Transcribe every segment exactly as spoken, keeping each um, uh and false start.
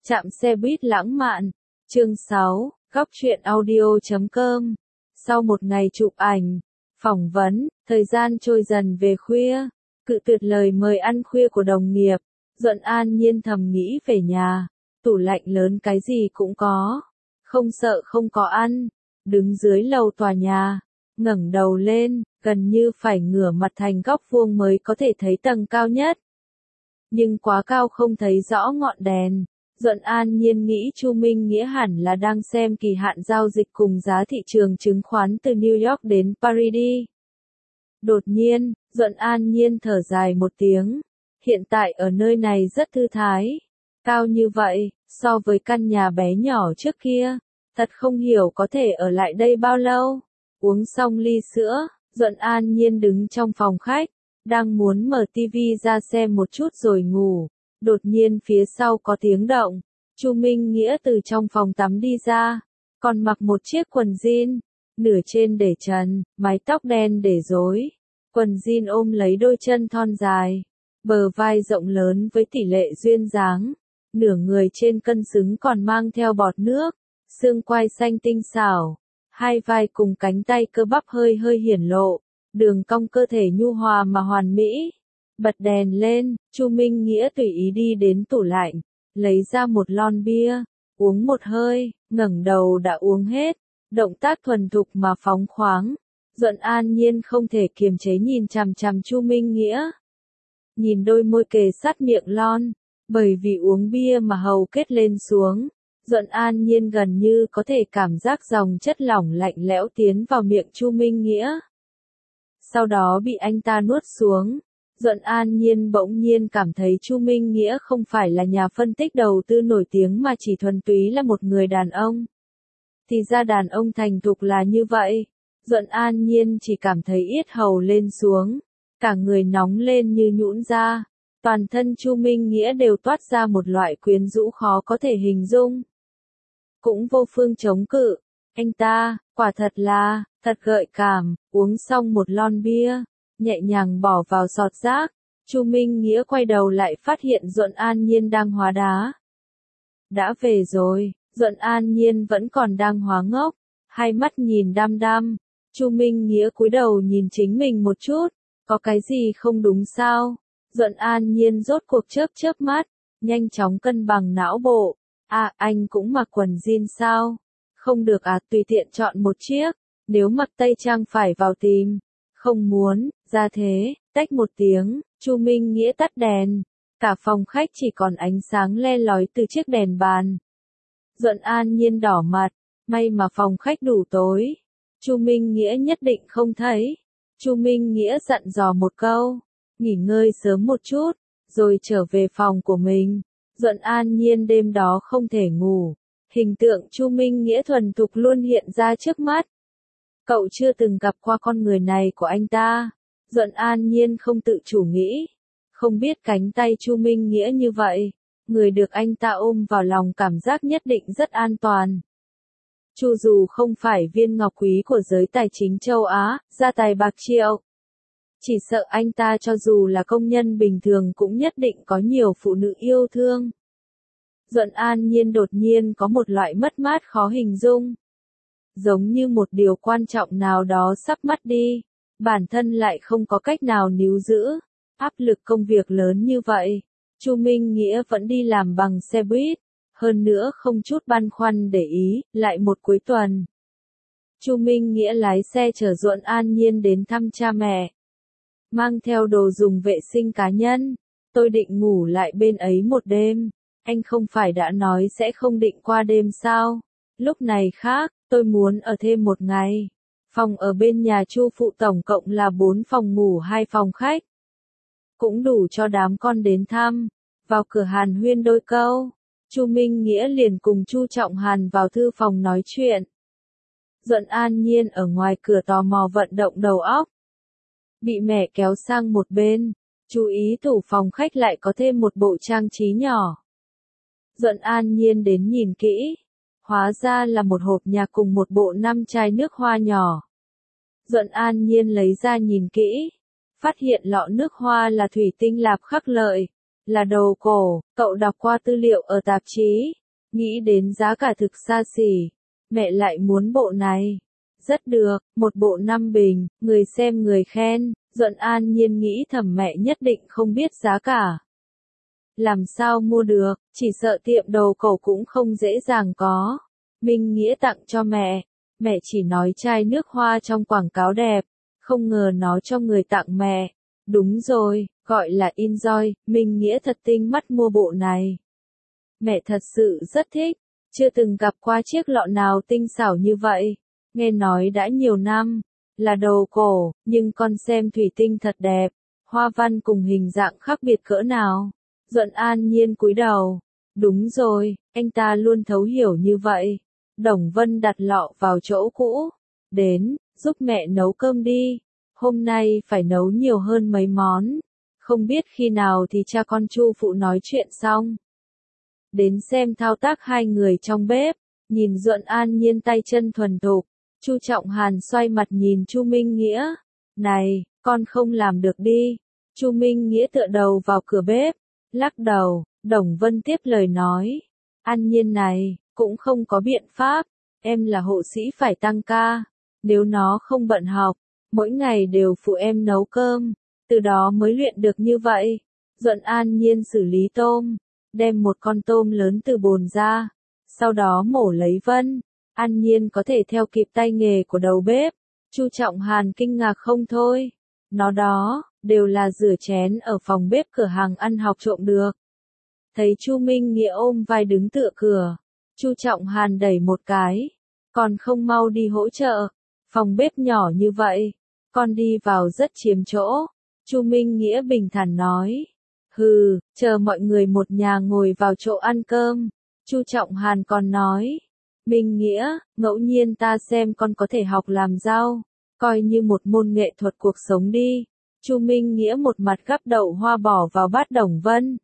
Trạm xe buýt lãng mạn. Chương sáu, góc truyện audio chấm com. Sau một ngày chụp ảnh, phỏng vấn, thời gian trôi dần về khuya, cự tuyệt lời mời ăn khuya của đồng nghiệp, Duận An Nhiên thầm nghĩ về nhà, tủ lạnh lớn cái gì cũng có, không sợ không có ăn, đứng dưới lầu tòa nhà, ngẩng đầu lên, gần như phải ngửa mặt thành góc vuông mới có thể thấy tầng cao nhất. Nhưng quá cao không thấy rõ ngọn đèn. Duận An Nhiên nghĩ Chu Minh Nghĩa hẳn là đang xem kỳ hạn giao dịch cùng giá thị trường chứng khoán từ New York đến Paris đi. Đột nhiên, Duận An Nhiên thở dài một tiếng. Hiện tại ở nơi này rất thư thái. Cao như vậy, so với căn nhà bé nhỏ trước kia, thật không hiểu có thể ở lại đây bao lâu. Uống xong ly sữa, Duận An Nhiên đứng trong phòng khách, đang muốn mở tivi ra xem một chút rồi ngủ. Đột nhiên phía sau có tiếng động, Chu Minh Nghĩa từ trong phòng tắm đi ra, còn mặc một chiếc quần jean, nửa trên để trần, mái tóc đen để rối, quần jean ôm lấy đôi chân thon dài, bờ vai rộng lớn với tỷ lệ duyên dáng, nửa người trên cân xứng còn mang theo bọt nước, xương quai xanh tinh xảo, hai vai cùng cánh tay cơ bắp hơi hơi hiển lộ, đường cong cơ thể nhu hòa mà hoàn mỹ. Bật đèn lên, Chu Minh Nghĩa tùy ý đi đến tủ lạnh, lấy ra một lon bia, uống một hơi, ngẩng đầu đã uống hết, động tác thuần thục mà phóng khoáng. Duận An Nhiên không thể kiềm chế nhìn chằm chằm Chu Minh Nghĩa. Nhìn đôi môi kề sát miệng lon, bởi vì uống bia mà hầu kết lên xuống, Duận An Nhiên gần như có thể cảm giác dòng chất lỏng lạnh lẽo tiến vào miệng Chu Minh Nghĩa. Sau đó bị anh ta nuốt xuống. Duận An Nhiên bỗng nhiên cảm thấy Chu Minh Nghĩa không phải là nhà phân tích đầu tư nổi tiếng mà chỉ thuần túy là một người đàn ông. Thì ra đàn ông thành thục là như vậy. Duận An Nhiên chỉ cảm thấy yết hầu lên xuống, cả người nóng lên như nhũn ra. Toàn thân Chu Minh Nghĩa đều toát ra một loại quyến rũ khó có thể hình dung. Cũng vô phương chống cự. Anh ta, quả thật là, thật gợi cảm, uống xong một lon bia, nhẹ nhàng bỏ vào sọt rác. Chu Minh Nghĩa quay đầu lại phát hiện Duận An Nhiên đang hóa đá. Đã về rồi, Duận An Nhiên vẫn còn đang hóa ngốc, hai mắt nhìn đăm đăm. Chu Minh Nghĩa cúi đầu nhìn chính mình một chút, có cái gì không đúng sao? Duận An Nhiên rốt cuộc chớp chớp mắt, nhanh chóng cân bằng não bộ. À, anh cũng mặc quần jean sao? Không được à, tùy tiện chọn một chiếc, nếu mặc tây trang phải vào tìm. Không muốn, ra thế, tách một tiếng, Chu Minh Nghĩa tắt đèn. Cả phòng khách chỉ còn ánh sáng le lói từ chiếc đèn bàn. Duận An Nhiên đỏ mặt, may mà phòng khách đủ tối. Chu Minh Nghĩa nhất định không thấy. Chu Minh Nghĩa dặn dò một câu, nghỉ ngơi sớm một chút, rồi trở về phòng của mình. Duận An Nhiên đêm đó không thể ngủ. Hình tượng Chu Minh Nghĩa thuần thục luôn hiện ra trước mắt. Cậu chưa từng gặp qua con người này của anh ta. Duận An Nhiên không tự chủ nghĩ. Không biết cánh tay Chu Minh Nghĩa như vậy. Người được anh ta ôm vào lòng cảm giác nhất định rất an toàn. Chu dù không phải viên ngọc quý của giới tài chính châu Á, gia tài bạc triệu. Chỉ sợ anh ta cho dù là công nhân bình thường cũng nhất định có nhiều phụ nữ yêu thương. Duận An Nhiên đột nhiên có một loại mất mát khó hình dung. Giống như một điều quan trọng nào đó sắp mất đi, bản thân lại không có cách nào níu giữ. Áp lực công việc lớn như vậy, Chu Minh Nghĩa vẫn đi làm bằng xe buýt, hơn nữa không chút băn khoăn để ý, lại một cuối tuần. Chu Minh Nghĩa lái xe chở Duận An Nhiên đến thăm cha mẹ. Mang theo đồ dùng vệ sinh cá nhân, tôi định ngủ lại bên ấy một đêm, anh không phải đã nói sẽ không định qua đêm sao? Lúc này khác, tôi muốn ở thêm một ngày. Phòng ở bên nhà Chu phụ tổng cộng là bốn phòng ngủ hai phòng khách. Cũng đủ cho đám con đến thăm. Vào cửa hàn huyên đôi câu, Chu Minh Nghĩa liền cùng Chu Trọng Hàn vào thư phòng nói chuyện. Duận An Nhiên ở ngoài cửa tò mò vận động đầu óc. Bị mẹ kéo sang một bên, chú ý tủ phòng khách lại có thêm một bộ trang trí nhỏ. Duận An Nhiên đến nhìn kỹ. Hóa ra là một hộp nhạc cùng một bộ năm chai nước hoa nhỏ. Duận An Nhiên lấy ra nhìn kỹ, phát hiện lọ nước hoa là thủy tinh lạp khắc lợi, Là đầu cổ, cậu đọc qua tư liệu ở tạp chí, nghĩ đến giá cả thực xa xỉ, mẹ lại muốn bộ này. Rất được, một bộ năm bình, người xem người khen, Duẫn An Nhiên nghĩ thầm mẹ nhất định không biết giá cả. Làm sao mua được, chỉ sợ tiệm đầu cổ cũng không dễ dàng có. Minh Nghĩa tặng cho mẹ, mẹ chỉ nói chai nước hoa trong quảng cáo đẹp, không ngờ nó cho người tặng mẹ. Đúng rồi, gọi là Enjoy, Minh Nghĩa thật tinh mắt mua bộ này. Mẹ thật sự rất thích, chưa từng gặp qua chiếc lọ nào tinh xảo như vậy. Nghe nói đã nhiều năm, là đầu cổ, nhưng con xem thủy tinh thật đẹp, hoa văn cùng hình dạng khác biệt cỡ nào. Duẫn An Nhiên cúi đầu. Đúng rồi, anh ta luôn thấu hiểu như vậy. Đồng Vân đặt lọ vào chỗ cũ. Đến, giúp mẹ nấu cơm đi. Hôm nay phải nấu nhiều hơn mấy món. Không biết khi nào thì cha con Chu phụ nói chuyện xong. Đến xem thao tác hai người trong bếp, nhìn Duẫn An Nhiên tay chân thuần thục. Chu Trọng Hàn xoay mặt nhìn Chu Minh Nghĩa. Này, con không làm được đi. Chu Minh Nghĩa tựa đầu vào cửa bếp, lắc đầu. Đồng Vân tiếp lời nói. An Nhiên này, cũng không có biện pháp. Em là hộ sĩ phải tăng ca. Nếu nó không bận học, mỗi ngày đều phụ em nấu cơm. Từ đó mới luyện được như vậy. Duẫn An Nhiên xử lý tôm, đem một con tôm lớn từ bồn ra. Sau đó mổ lấy Vân. An Nhiên có thể theo kịp tay nghề của đầu bếp. Chu Trọng Hàn kinh ngạc không thôi. Nó đó, đều là rửa chén ở phòng bếp cửa hàng ăn học trộm được. Thấy Chu Minh Nghĩa ôm vai đứng tựa cửa, Chu Trọng Hàn đẩy một cái. Còn không mau đi hỗ trợ. Phòng bếp nhỏ như vậy, con đi vào rất chiếm chỗ. Chu Minh Nghĩa bình thản nói. Hừ, chờ mọi người một nhà ngồi vào chỗ ăn cơm. Chu Trọng Hàn còn nói. Minh Nghĩa, ngẫu nhiên ta xem con có thể học làm rau, coi như một môn nghệ thuật cuộc sống đi. Chu Minh Nghĩa một mặt gắp đậu hoa bỏ vào bát Đồng Vân,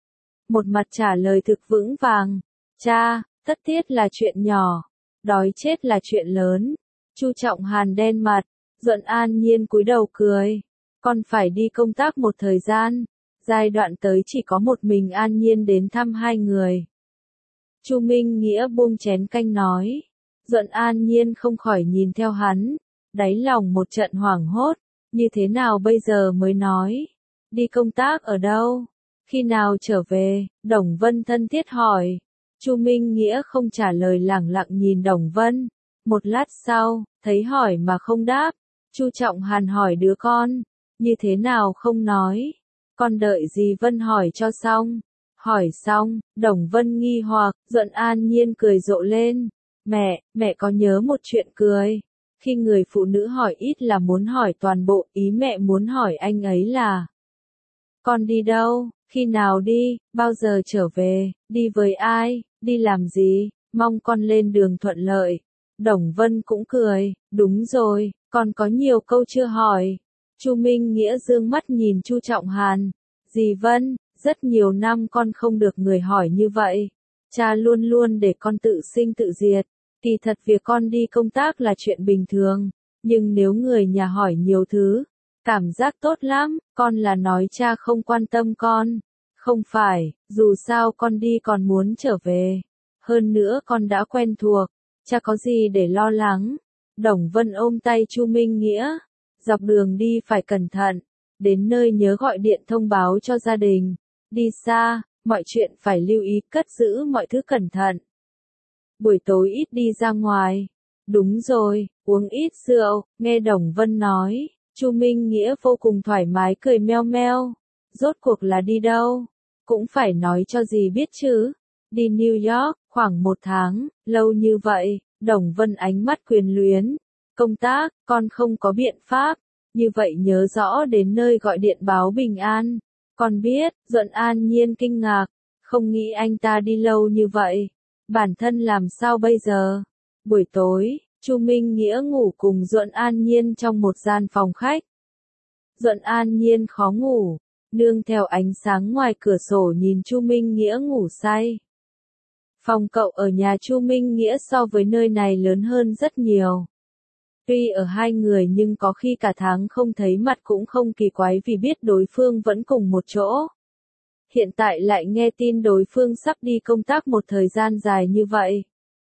một mặt trả lời thực vững vàng. Cha, tất tiết là chuyện nhỏ, đói chết là chuyện lớn. Chu Trọng Hàn đen mặt, Duẫn An Nhiên cúi đầu cười. Con phải đi công tác một thời gian, giai đoạn tới chỉ có một mình An Nhiên đến thăm hai người. Chu Minh Nghĩa buông chén canh nói. Duẫn An Nhiên không khỏi nhìn theo hắn, đáy lòng một trận hoảng hốt. Như thế nào bây giờ mới nói? Đi công tác ở đâu? Khi nào trở về? Đồng Vân thân thiết hỏi. Chu Minh Nghĩa không trả lời, lẳng lặng nhìn Đồng Vân. Một lát sau, thấy hỏi mà không đáp. Chu Trọng Hàn hỏi đứa con. Như thế nào không nói? Con đợi gì Vân hỏi cho xong. Hỏi xong, Đồng Vân nghi hoặc, Duẫn An Nhiên cười rộ lên. Mẹ, mẹ có nhớ một chuyện cười. Khi người phụ nữ hỏi ít là muốn hỏi toàn bộ, ý mẹ muốn hỏi anh ấy là. Con đi đâu, khi nào đi, bao giờ trở về, đi với ai, đi làm gì, mong con lên đường thuận lợi. Đồng Vân cũng cười, đúng rồi, con có nhiều câu chưa hỏi. Chu Minh Nghĩa dương mắt nhìn Chu Trọng Hàn. Dì Vân, rất nhiều năm con không được người hỏi như vậy. Cha luôn luôn để con tự sinh tự diệt. Kỳ thật việc con đi công tác là chuyện bình thường, nhưng nếu người nhà hỏi nhiều thứ, cảm giác tốt lắm. Con là nói cha không quan tâm con. Không phải, dù sao con đi còn muốn trở về. Hơn nữa con đã quen thuộc, cha có gì để lo lắng. Đồng Vân ôm tay Chu Minh Nghĩa. Dọc đường đi phải cẩn thận, đến nơi nhớ gọi điện thông báo cho gia đình. Đi xa, mọi chuyện phải lưu ý, cất giữ mọi thứ cẩn thận. Buổi tối ít đi ra ngoài. Đúng rồi, uống ít rượu, nghe Đồng Vân nói. Chu Minh Nghĩa vô cùng thoải mái cười meo meo. Rốt cuộc là đi đâu? Cũng phải nói cho dì biết chứ. Đi New York, khoảng một tháng, lâu như vậy. Đồng Vân ánh mắt quyền luyến. Công tác, con không có biện pháp. Như vậy nhớ rõ đến nơi gọi điện báo bình an. Con biết, Duẫn An Nhiên kinh ngạc. Không nghĩ anh ta đi lâu như vậy. Bản thân làm sao bây giờ? Buổi tối, Chu Minh Nghĩa ngủ cùng Duẫn An Nhiên trong một gian phòng khách. Duẫn An Nhiên khó ngủ, nương theo ánh sáng ngoài cửa sổ nhìn Chu Minh Nghĩa ngủ say. Phòng cậu ở nhà Chu Minh Nghĩa so với nơi này lớn hơn rất nhiều. Tuy ở hai người nhưng có khi cả tháng không thấy mặt cũng không kỳ quái vì biết đối phương vẫn cùng một chỗ. hiện tại lại nghe tin đối phương sắp đi công tác một thời gian dài như vậy.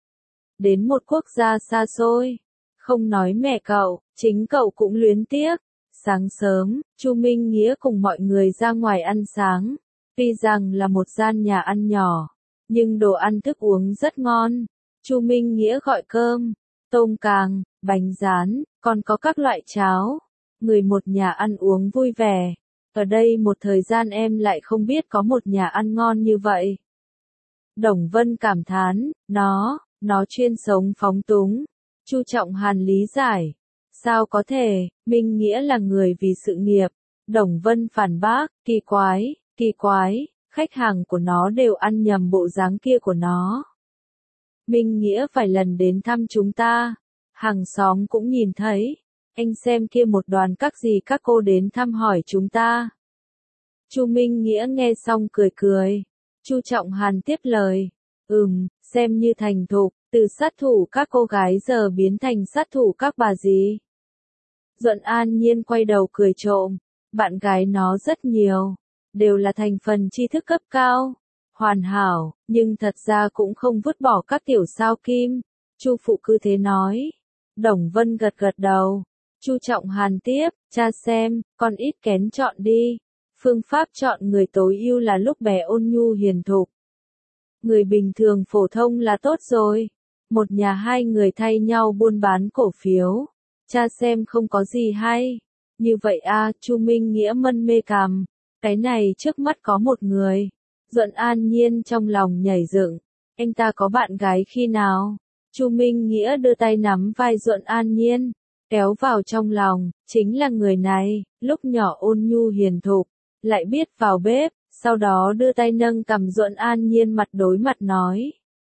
Đến một quốc gia xa xôi. Không nói mẹ cậu, chính cậu cũng luyến tiếc. Sáng sớm, Chu Minh Nghĩa cùng mọi người ra ngoài ăn sáng. Tuy rằng là một gian nhà ăn nhỏ, nhưng đồ ăn thức uống rất ngon. Chu Minh Nghĩa gọi cơm, tôm càng, bánh rán, còn có các loại cháo. Người một nhà ăn uống vui vẻ. Ở đây một thời gian em lại không biết có một nhà ăn ngon như vậy. Đồng Vân cảm thán, nó, nó chuyên sống phóng túng. Chu Trọng Hàn lý giải. Sao có thể, Minh Nghĩa là người vì sự nghiệp. Đồng Vân phản bác, kỳ quái, kỳ quái, khách hàng của nó đều ăn nhầm bộ dáng kia của nó. Minh Nghĩa vài lần đến thăm chúng ta. Hàng xóm cũng nhìn thấy. Anh xem kia một đoàn các gì các cô đến thăm hỏi chúng ta. Chu Minh Nghĩa nghe xong cười cười. Chu Trọng Hàn tiếp lời. Ừm, xem như thành thục, từ sát thủ các cô gái giờ biến thành sát thủ các bà gì. Duận An Nhiên quay đầu cười trộm. Bạn gái nó rất nhiều. Đều là thành phần tri thức cấp cao. Hoàn hảo, nhưng thật ra cũng không vứt bỏ các tiểu sao kim. Chu phụ cứ thế nói. Đồng Vân gật gật đầu. Chu Trọng Hàn tiếp, cha xem, con ít kén chọn đi. Phương pháp chọn người tối ưu là lúc bé ôn nhu hiền thục. Người bình thường phổ thông là tốt rồi. Một nhà hai người thay nhau buôn bán cổ phiếu. Cha xem không có gì hay. Như vậy a, Chu Minh Nghĩa mân mê cằm. Cái này trước mắt có một người. Duận An Nhiên trong lòng nhảy dựng. Anh ta có bạn gái khi nào? Chu Minh Nghĩa đưa tay nắm vai Duận An Nhiên. Kéo vào trong lòng, chính là người này, lúc nhỏ ôn nhu hiền thục, lại biết vào bếp, sau đó đưa tay nâng cằm Duận An Nhiên mặt đối mặt nói.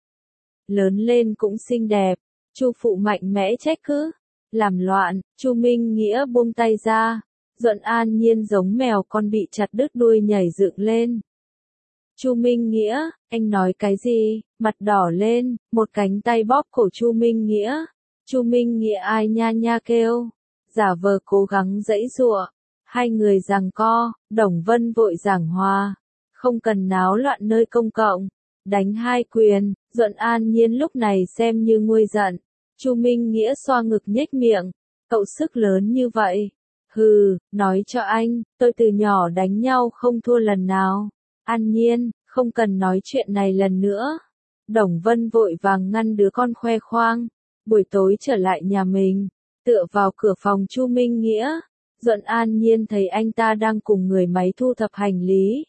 Lớn lên cũng xinh đẹp, Chu phụ mạnh mẽ trách cứ, làm loạn, Chu Minh Nghĩa buông tay ra, Duận An Nhiên giống mèo con bị chặt đứt đuôi nhảy dựng lên. Chu Minh Nghĩa, anh nói cái gì? Mặt đỏ lên, một cánh tay bóp cổ Chu Minh Nghĩa. Chu Minh Nghĩa ai nha nha kêu, giả vờ cố gắng giãy giụa. Hai người giằng co, Đồng Vân vội giảng hòa, không cần náo loạn nơi công cộng, đánh hai quyền. Duận An Nhiên lúc này xem như nguôi giận. Chu Minh Nghĩa xoa ngực nhếch miệng, cậu sức lớn như vậy. Hừ, nói cho anh, tôi từ nhỏ đánh nhau không thua lần nào. An Nhiên, không cần nói chuyện này lần nữa. Đồng Vân vội vàng ngăn đứa con khoe khoang. Buổi tối trở lại nhà mình, tựa vào cửa phòng Chu Minh Nghĩa. Duận An Nhiên thấy anh ta đang cùng người máy thu thập hành lý.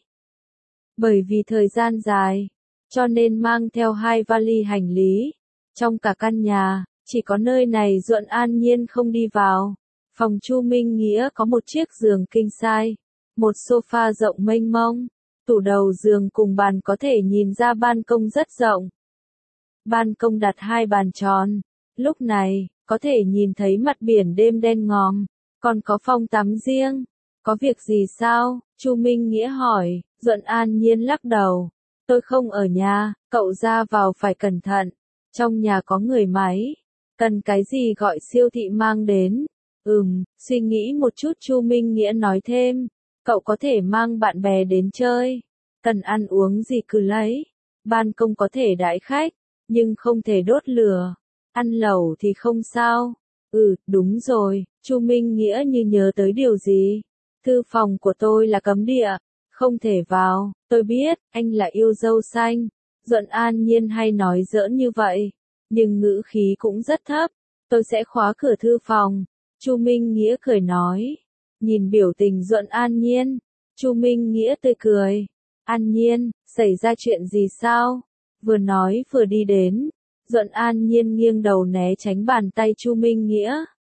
Bởi vì thời gian dài, cho nên mang theo hai vali hành lý. Trong cả căn nhà, chỉ có nơi này Duận An Nhiên không đi vào. Phòng Chu Minh Nghĩa có một chiếc giường king size, một sofa rộng mênh mông, tủ đầu giường cùng bàn có thể nhìn ra ban công rất rộng. Ban công đặt hai bàn tròn. Lúc này, có thể nhìn thấy mặt biển đêm đen ngòm, còn có phòng tắm riêng. Có việc gì sao? Chu Minh Nghĩa hỏi. Duận An Nhiên lắc đầu. Tôi không ở nhà, cậu ra vào phải cẩn thận. Trong nhà có người máy. Cần cái gì gọi siêu thị mang đến. Ừm, suy nghĩ một chút Chu Minh Nghĩa nói thêm. Cậu có thể mang bạn bè đến chơi. Cần ăn uống gì cứ lấy. Ban công có thể đãi khách, nhưng không thể đốt lửa. Ăn lẩu thì không sao. Ừ, đúng rồi, Chu Minh Nghĩa như nhớ tới điều gì. Thư phòng của tôi là cấm địa, không thể vào. Tôi biết, anh là yêu dâu xanh. Duận An Nhiên hay nói giỡn như vậy, nhưng ngữ khí cũng rất thấp. Tôi sẽ khóa cửa thư phòng. Chu Minh Nghĩa cười nói. Nhìn biểu tình Duận An Nhiên, Chu Minh Nghĩa tươi cười. An Nhiên, xảy ra chuyện gì sao? Vừa nói vừa đi đến. Duận An Nhiên nghiêng đầu né tránh bàn tay Chu Minh Nghĩa.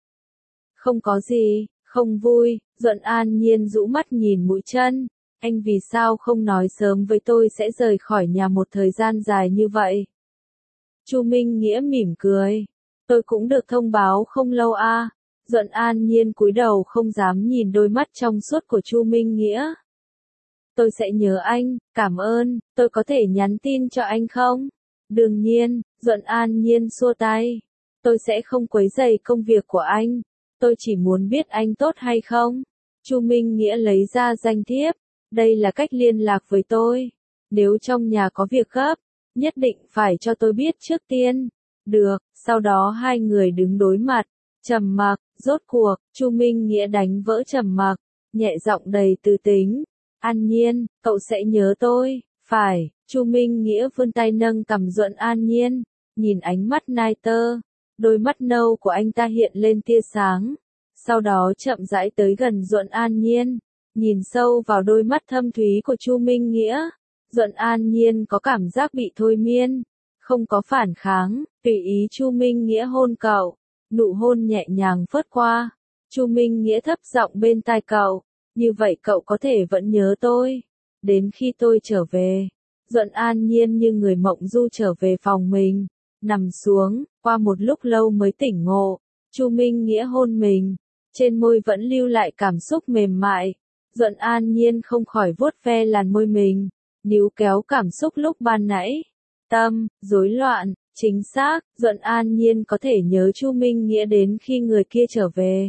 Không có gì, không vui. Duận An Nhiên rũ mắt nhìn mũi chân. Anh vì sao không nói sớm với tôi sẽ rời khỏi nhà một thời gian dài như vậy? Chu Minh Nghĩa mỉm cười. Tôi cũng được thông báo không lâu a. À. Duận An Nhiên cúi đầu không dám nhìn đôi mắt trong suốt của Chu Minh Nghĩa. Tôi sẽ nhớ anh, cảm ơn, tôi có thể nhắn tin cho anh không? Đương nhiên, Duận An Nhiên xua tay. Tôi sẽ không quấy rầy công việc của anh. Tôi chỉ muốn biết anh tốt hay không. Chu Minh Nghĩa lấy ra danh thiếp. Đây là cách liên lạc với tôi. Nếu trong nhà có việc gấp, nhất định phải cho tôi biết trước tiên. Được, sau đó hai người đứng đối mặt, trầm mặc, rốt cuộc, Chu Minh Nghĩa đánh vỡ trầm mặc, nhẹ giọng đầy tư tính. An Nhiên, cậu sẽ nhớ tôi, phải, Chu Minh Nghĩa vươn tay nâng cằm Duẫn An Nhiên, nhìn ánh mắt nai tơ, đôi mắt nâu của anh ta hiện lên tia sáng, sau đó chậm rãi tới gần Duẫn An Nhiên, nhìn sâu vào đôi mắt thâm thúy của Chu Minh Nghĩa. Duẫn An Nhiên có cảm giác bị thôi miên, không có phản kháng, tùy ý Chu Minh Nghĩa hôn cậu, nụ hôn nhẹ nhàng phớt qua. Chu Minh Nghĩa thấp giọng bên tai cậu, như vậy cậu có thể vẫn nhớ tôi, đến khi tôi trở về. Duẫn An Nhiên như người mộng du trở về phòng mình, nằm xuống, qua một lúc lâu mới tỉnh ngộ. Chu Minh Nghĩa hôn mình, trên môi vẫn lưu lại cảm xúc mềm mại. Duẫn An Nhiên không khỏi vuốt ve làn môi mình, níu kéo cảm xúc lúc ban nãy. Tâm, rối loạn, chính xác, Duẫn An Nhiên có thể nhớ Chu Minh Nghĩa đến khi người kia trở về.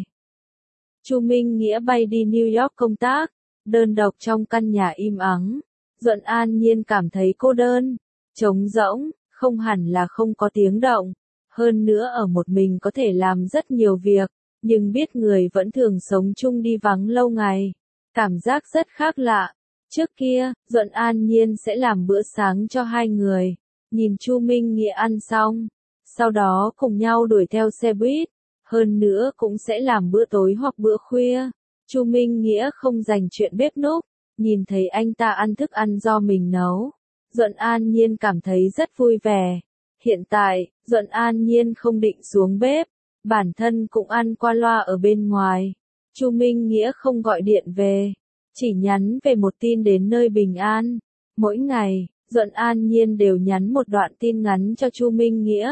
Chu Minh Nghĩa bay đi New York công tác, đơn độc trong căn nhà im ắng. Duẫn An Nhiên cảm thấy cô đơn, trống rỗng, không hẳn là không có tiếng động. Hơn nữa ở một mình có thể làm rất nhiều việc, nhưng biết người vẫn thường sống chung đi vắng lâu ngày. Cảm giác rất khác lạ. Trước kia, Duẫn An Nhiên sẽ làm bữa sáng cho hai người, nhìn Chu Minh Nghĩa ăn xong, sau đó cùng nhau đuổi theo xe buýt, hơn nữa cũng sẽ làm bữa tối hoặc bữa khuya. Chu Minh Nghĩa không dành chuyện bếp núc, nhìn thấy anh ta ăn thức ăn do mình nấu, Duẫn An Nhiên cảm thấy rất vui vẻ. Hiện tại, Duẫn An Nhiên không định xuống bếp, bản thân cũng ăn qua loa ở bên ngoài. Chu Minh Nghĩa không gọi điện về, chỉ nhắn về một tin đến nơi bình an. Mỗi ngày, Duẫn An Nhiên đều nhắn một đoạn tin ngắn cho Chu Minh Nghĩa.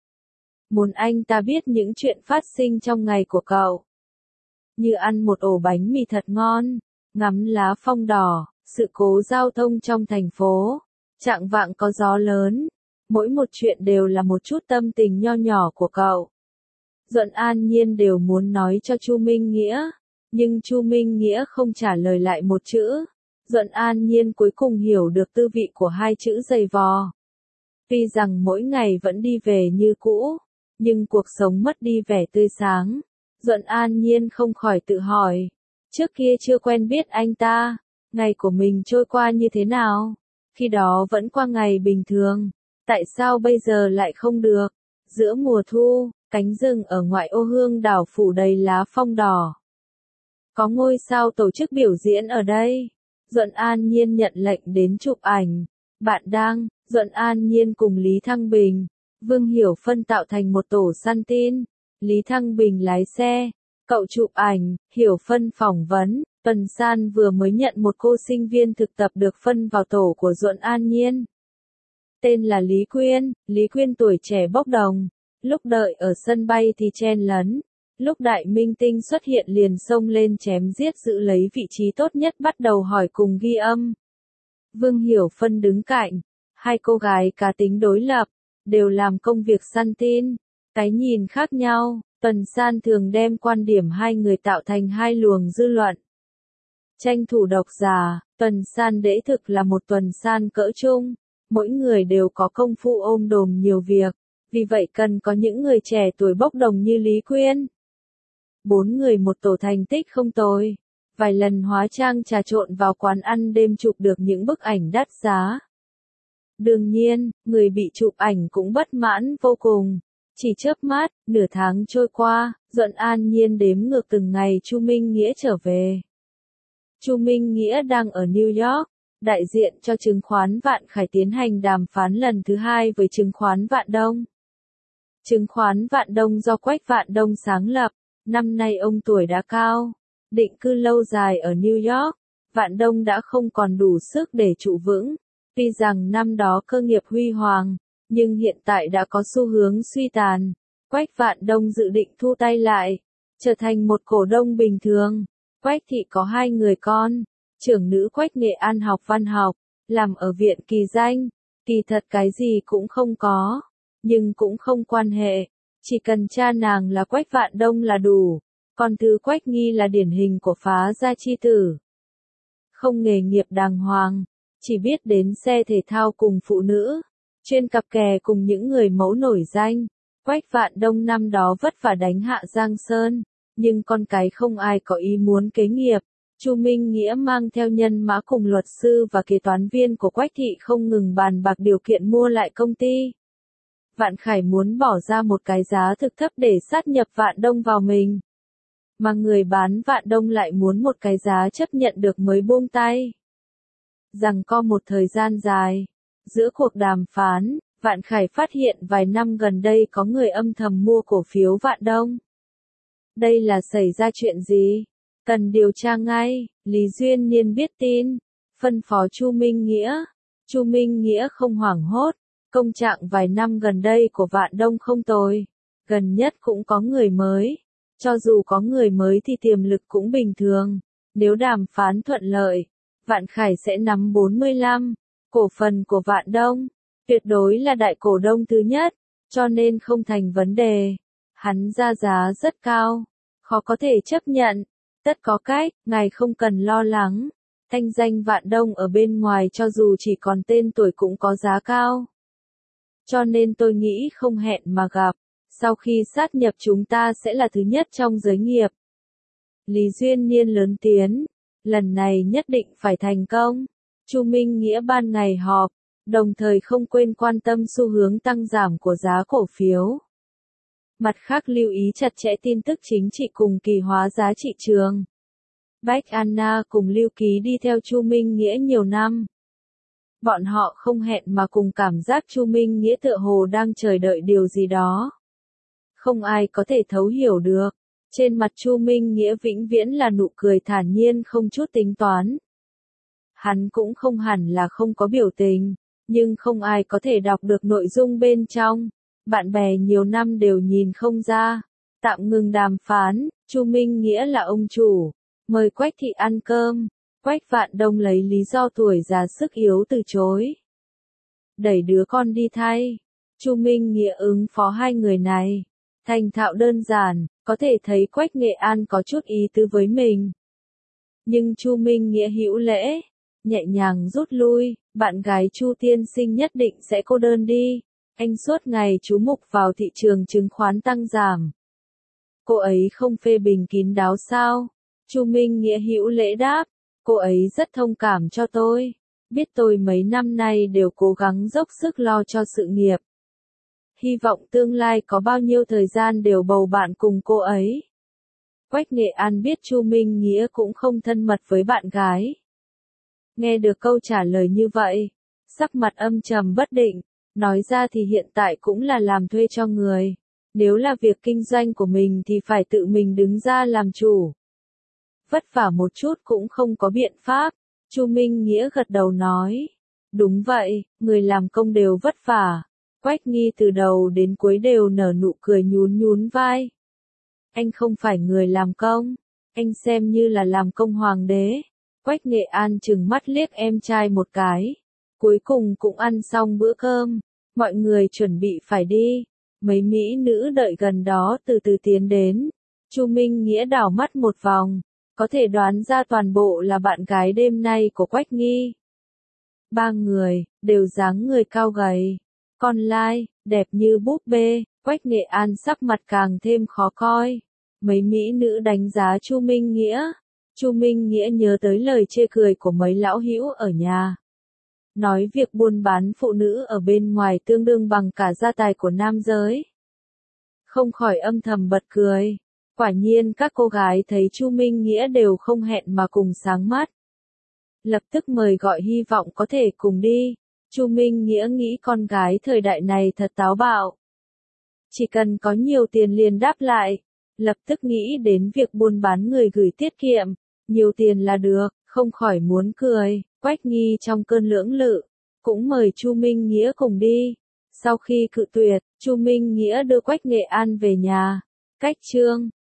Muốn anh ta biết những chuyện phát sinh trong ngày của cậu. Như ăn một ổ bánh mì thật ngon, ngắm lá phong đỏ, sự cố giao thông trong thành phố, chạng vạng có gió lớn. Mỗi một chuyện đều là một chút tâm tình nho nhỏ của cậu. Duẫn An Nhiên đều muốn nói cho Chu Minh Nghĩa, nhưng Chu Minh Nghĩa không trả lời lại một chữ. Duẫn An Nhiên cuối cùng hiểu được tư vị của hai chữ dày vò. Tuy rằng mỗi ngày vẫn đi về như cũ, nhưng cuộc sống mất đi vẻ tươi sáng. Duẫn An Nhiên không khỏi tự hỏi, trước kia chưa quen biết anh ta, ngày của mình trôi qua như thế nào? Khi đó vẫn qua ngày bình thường, tại sao bây giờ lại không được? Giữa mùa thu, cánh rừng ở ngoại ô Hương đảo phủ đầy lá phong đỏ. Có ngôi sao tổ chức biểu diễn ở đây. Duẫn An Nhiên nhận lệnh đến chụp ảnh. Bạn đang, Duẫn An Nhiên cùng Lý Thăng Bình, Vương Hiểu Phân tạo thành một tổ săn tin. Lý Thăng Bình lái xe, cậu chụp ảnh, Hiểu Phân phỏng vấn. Tuần San vừa mới nhận một cô sinh viên thực tập được phân vào tổ của Duẫn An Nhiên. Tên là Lý Quyên, Lý Quyên tuổi trẻ bốc đồng. Lúc đợi ở sân bay thì chen lấn. Lúc đại minh tinh xuất hiện liền xông lên chém giết giữ lấy vị trí tốt nhất bắt đầu hỏi cùng ghi âm. Vương Hiểu Phân đứng cạnh. Hai cô gái cá tính đối lập, đều làm công việc săn tin. Cái nhìn khác nhau, Tuần San thường đem quan điểm hai người tạo thành hai luồng dư luận. Tranh thủ độc giả, Tuần San đễ thực là một Tuần San cỡ trung. Mỗi người đều có công phu ôm đồm nhiều việc, vì vậy cần có những người trẻ tuổi bốc đồng như Lý Quyên. Bốn người một tổ thành tích không tồi, vài lần hóa trang trà trộn vào quán ăn đêm chụp được những bức ảnh đắt giá. Đương nhiên, người bị chụp ảnh cũng bất mãn vô cùng. Chỉ chớp mắt, nửa tháng trôi qua, Duẫn An Nhiên đếm ngược từng ngày Chu Minh Nghĩa trở về. Chu Minh Nghĩa đang ở New York. Đại diện cho chứng khoán Vạn Khải tiến hành đàm phán lần thứ hai với chứng khoán Vạn Đông. Chứng khoán Vạn Đông do Quách Vạn Đông sáng lập, năm nay ông tuổi đã cao, định cư lâu dài ở New York, Vạn Đông đã không còn đủ sức để trụ vững. Tuy rằng năm đó cơ nghiệp huy hoàng, nhưng hiện tại đã có xu hướng suy tàn. Quách Vạn Đông dự định thu tay lại, trở thành một cổ đông bình thường. Quách thị có hai người con. Trưởng nữ Quách Nghệ An học văn học, làm ở viện Kỳ Danh, kỳ thật cái gì cũng không có, nhưng cũng không quan hệ, chỉ cần cha nàng là Quách Vạn Đông là đủ, còn thứ Quách Nghi là điển hình của phá gia chi tử. không nghề nghiệp đàng hoàng, chỉ biết đến xe thể thao cùng phụ nữ, chuyên cặp kè cùng những người mẫu nổi danh. Quách Vạn Đông năm đó vất vả đánh hạ Giang Sơn, nhưng con cái không ai có ý muốn kế nghiệp. Chu Minh Nghĩa mang theo nhân mã cùng luật sư và kế toán viên của Quách thị không ngừng bàn bạc điều kiện mua lại công ty. Vạn Khải muốn bỏ ra một cái giá thực thấp để sát nhập Vạn Đông vào mình. Mà người bán Vạn Đông lại muốn một cái giá chấp nhận được mới buông tay. Rằng co một thời gian dài, giữa cuộc đàm phán, Vạn Khải phát hiện vài năm gần đây có người âm thầm mua cổ phiếu Vạn Đông. Đây là xảy ra chuyện gì? Cần điều tra ngay. Lý Duyên Niên biết tin, phân phó Chu Minh Nghĩa. Chu Minh Nghĩa không hoảng hốt, công trạng vài năm gần đây của Vạn Đông không tồi, gần nhất cũng có người mới. Cho dù có người mới thì tiềm lực cũng bình thường, nếu đàm phán thuận lợi, Vạn Khải sẽ nắm bốn mươi lăm cổ phần của Vạn Đông, tuyệt đối là đại cổ đông thứ nhất, cho nên không thành vấn đề. Hắn ra giá rất cao, khó có thể chấp nhận. Tất có cách, ngài không cần lo lắng. Thanh danh Vạn Đông ở bên ngoài cho dù chỉ còn tên tuổi cũng có giá cao. Cho nên tôi nghĩ không hẹn mà gặp. Sau khi sát nhập chúng ta sẽ là thứ nhất trong giới nghiệp. Lý Duyên Niên lớn tiếng, lần này nhất định phải thành công. Chu Minh Nghĩa ban ngày họp, đồng thời không quên quan tâm xu hướng tăng giảm của giá cổ phiếu. Mặt khác lưu ý chặt chẽ tin tức chính trị cùng kỳ hóa giá trị trường. Bách Anna cùng Lưu Ký đi theo Chu Minh Nghĩa nhiều năm. Bọn họ không hẹn mà cùng cảm giác Chu Minh Nghĩa tựa hồ đang chờ đợi điều gì đó. Không ai có thể thấu hiểu được. Trên mặt Chu Minh Nghĩa vĩnh viễn là nụ cười thản nhiên không chút tính toán. Hắn cũng không hẳn là không có biểu tình, nhưng không ai có thể đọc được nội dung bên trong. Bạn bè nhiều năm đều nhìn không ra. Tạm ngừng đàm phán, Chu Minh Nghĩa là ông chủ, mời Quách thị ăn cơm. Quách Vạn Đông lấy lý do tuổi già sức yếu từ chối. Đẩy đứa con đi thay. Chu Minh Nghĩa ứng phó hai người này. Thành thạo đơn giản, có thể thấy Quách Nghệ An có chút ý tứ với mình. Nhưng Chu Minh Nghĩa hữu lễ, nhẹ nhàng rút lui, bạn gái Chu tiên sinh nhất định sẽ cô đơn đi. Anh suốt ngày chú mục vào thị trường chứng khoán tăng giảm. Cô ấy không phê bình kín đáo sao? Chu Minh Nghĩa hữu lễ đáp, cô ấy rất thông cảm cho tôi, biết tôi mấy năm nay đều cố gắng dốc sức lo cho sự nghiệp. Hy vọng tương lai có bao nhiêu thời gian đều bầu bạn cùng cô ấy. Quách Nghệ An biết Chu Minh Nghĩa cũng không thân mật với bạn gái. Nghe được câu trả lời như vậy, sắc mặt âm trầm bất định. Nói ra thì hiện tại cũng là làm thuê cho người. Nếu là việc kinh doanh của mình thì phải tự mình đứng ra làm chủ. Vất vả một chút cũng không có biện pháp. Chu Minh Nghĩa gật đầu nói. Đúng vậy, người làm công đều vất vả. Quách Nghi từ đầu đến cuối đều nở nụ cười nhún nhún vai. Anh không phải người làm công. Anh xem như là làm công hoàng đế. Quách Nghệ An trừng mắt liếc em trai một cái. Cuối cùng cũng ăn xong bữa cơm, mọi người chuẩn bị phải đi. Mấy mỹ nữ đợi gần đó từ từ tiến đến. Chu Minh Nghĩa đảo mắt một vòng, có thể đoán ra toàn bộ là bạn gái đêm nay của Quách Nghi. Ba người, đều dáng người cao gầy, con lai, đẹp như búp bê. Quách Nghệ An sắc mặt càng thêm khó coi. Mấy mỹ nữ đánh giá Chu Minh Nghĩa. Chu Minh Nghĩa nhớ tới lời chê cười của mấy lão hữu ở nhà. Nói việc buôn bán phụ nữ ở bên ngoài tương đương bằng cả gia tài của nam giới. Không khỏi âm thầm bật cười. Quả nhiên các cô gái thấy Chu Minh Nghĩa đều không hẹn mà cùng sáng mắt. Lập tức mời gọi hy vọng có thể cùng đi. Chu Minh Nghĩa nghĩ con gái thời đại này thật táo bạo. Chỉ cần có nhiều tiền liền đáp lại. Lập tức nghĩ đến việc buôn bán người gửi tiết kiệm. Nhiều tiền là được, không khỏi muốn cười. Quách Nghi trong cơn lưỡng lự, cũng mời Chu Minh Nghĩa cùng đi. Sau khi cự tuyệt, Chu Minh Nghĩa đưa Quách Nghệ An về nhà. Cách chương